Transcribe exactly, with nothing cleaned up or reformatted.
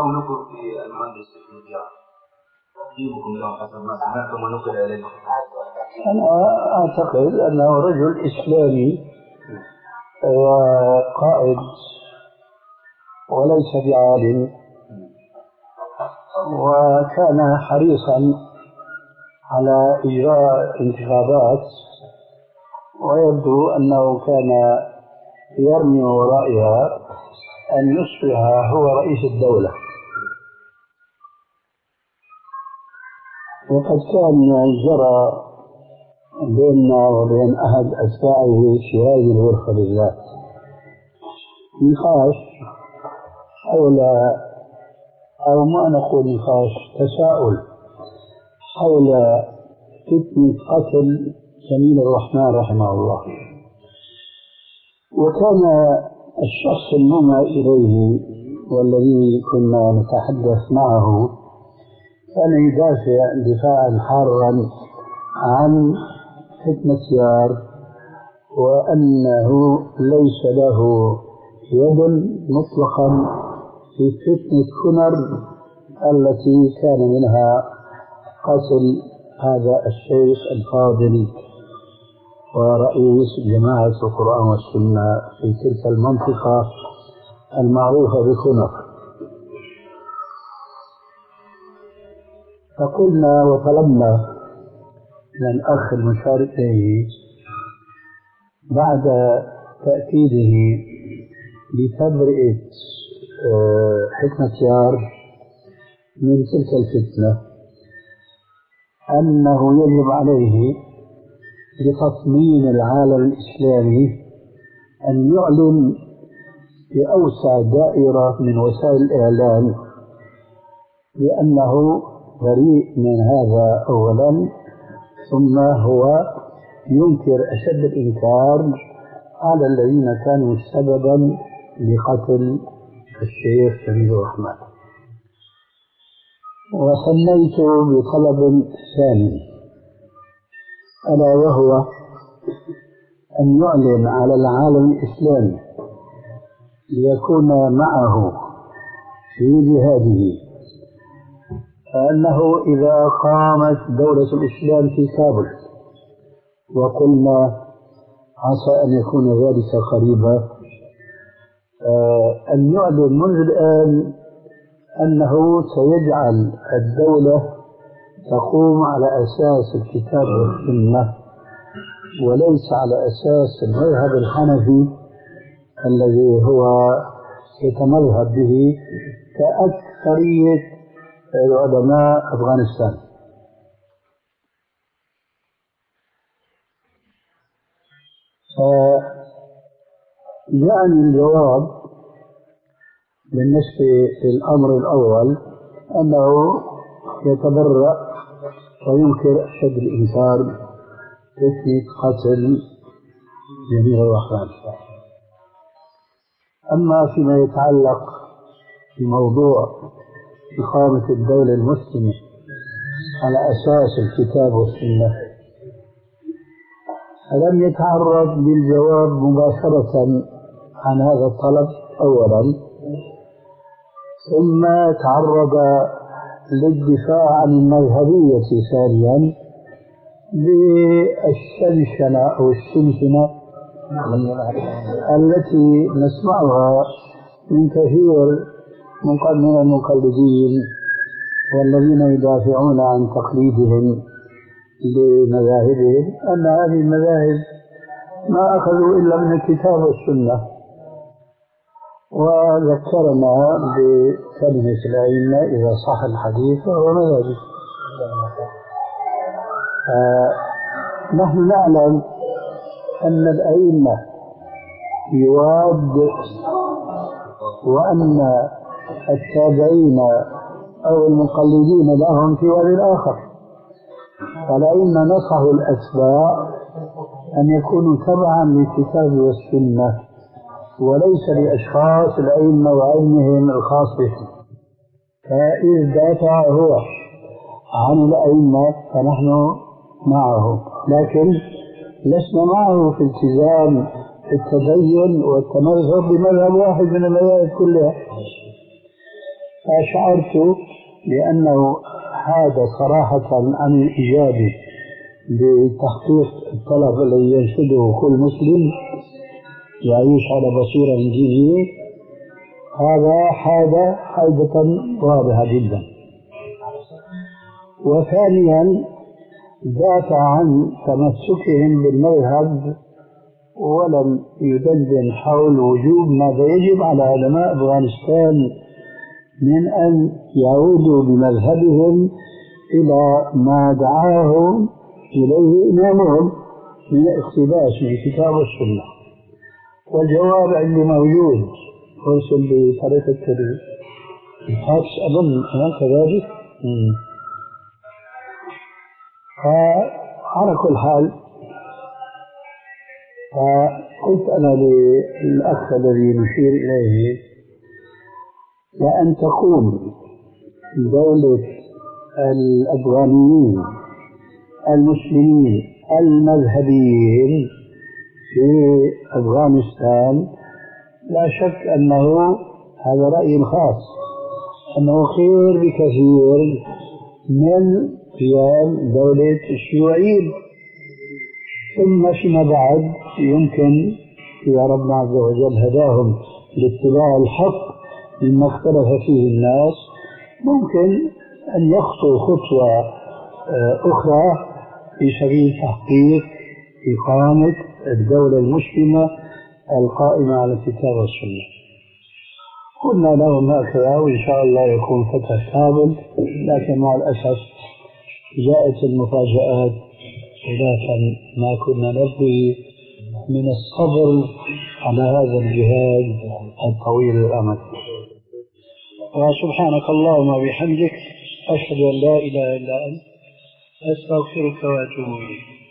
قولكم في المهندس النجار تقييمكم له حسب ما سمعتم ونقل إليكم؟ أنا أعتقد أنه رجل إسلامي وقائد وليس بعالم، وكان حريصا على إجراء انتخابات، ويبدو أنه كان يرمي ورائها أن يصبح هو رئيس الدولة. وقد كان جرى بيننا وبين أحد أتباعه في هذه الغرفة بالذات نقاش حول، أو ما نقول نقاش، تساؤل حول فتنة قتل جميل الرحمن رحمه الله. وكان الشخص المنى إليه والذي كنا نتحدث معه كان يدافع دفاعا حارا عن فتنة سيار، وأنه ليس له يد مطلقا في فتنة كنر التي كان منها قتل هذا الشيخ الفاضل ورئيس جماعة القرآن والسنة في تلك المنطقة المعروفة بكنر. فقلنا وطلبنا من الأخ المشار إليه بعد تأكيده بتبرئة فتنة سيار من تلك الفتنة أنه يجب عليه لتطمين العالم الإسلامي أن يعلن بأوسع دائرة من وسائل الإعلام بأنه بريء من هذا أولا، ثم هو ينكر أشد الإنكار على الذين كانوا سببا لقتل الشيخ جميل الرحمن. وصليت بطلب ثاني ألا وهو أن يعلن على العالم الإسلامي ليكون معه في جهاده أنه إذا قامت دولة الإسلام في كابل، وقلنا عسى أن يكون ذلك قريبا، أن يعلن منذ الآن أنه سيجعل الدولة تقوم على أساس الكتاب والسنة وليس على أساس المذهب الحنفي الذي هو يتمذهب به كأكثرية علماء أفغانستان. فجاءني الجواب بالنسبة للأمر الأول أنه يتبرأ وينكر أشد الإنكار فتنة قتل جميل الرحمن. أما فيما يتعلق بموضوع إقامة الدولة المسلمة على أساس الكتاب والسنة فلم يتعرض للجواب مباشرة عن هذا الطلب أولا، ثم تعرض للدفاع عن المذهبية ثانيا بالشنشنة أو الشنشنة التي نسمعها من كثير من المقلدين والذين يدافعون عن تقليدهم لمذاهبهم، أن هذه المذاهب ما أخذوا إلا من الكتاب والسنة. وذكرنا بكلمة الأئمة إذا صح الحديث فهو مذهبي. نحن نعلم أن الأئمة يواد وأن التابعين أو المقلدين لهم في واد آخر، فالأئمة نصحوا الأتباع أن يكونوا تبعا للكتاب والسنة وليس لأشخاص الأئمة وعلمهم الخاص بهم. فإذ دافع هو عن الأئمة فنحن معه، لكن لسنا معه في التزام التدين والتمذهب بمذهب واحد من المذاهب كلها. فشعرت بأنه هذا صراحة عن الإجابة بتحقيق الطلب الذي ينشده كل مسلم يعيش على بصيرة من دينه. هذا حاجة حاجة واضحة جدا. وثانيا دافع عن تمسكهم بالمذهب ولم يدندن حول وجوب ماذا يجب على علماء أفغانستان من أن يعودوا بمذهبهم إلى ما دعاهم إليه إمامهم من الاقتباس من الكتاب والسنة. والجواب عندي موجود أرسل بطريقة الفاكس أظن كذلك. فعلى كل حال فقلت أنا للأخ الذي نشير إليه لأن تقوم دولة الأفغانيين المسلمين المذهبيين في أفغانستان لا شك أنه هذا رأي خاص أنه خير بكثير من قيام دولة الشيوعيين. ثم فيما بعد يمكن إذا ربنا عز وجل هداهم لاتباع الحق مما اختلف فيه الناس ممكن أن يخطوا خطوة أخرى في سبيل تحقيق إقامة الدولة المسلمة القائمة على الكتاب والسنة. قلنا لهم هكذا وإن شاء الله يكون فتح كامل، لكن مع الأسف جاءت المفاجآت خلافا ما كنا نرجو من الصبر على هذا الجهاد الطويل الأمد. وسبحانك اللهم وبحمدك أشهد أن لا إله إلا أنت أستغفرك وأتوب إليك.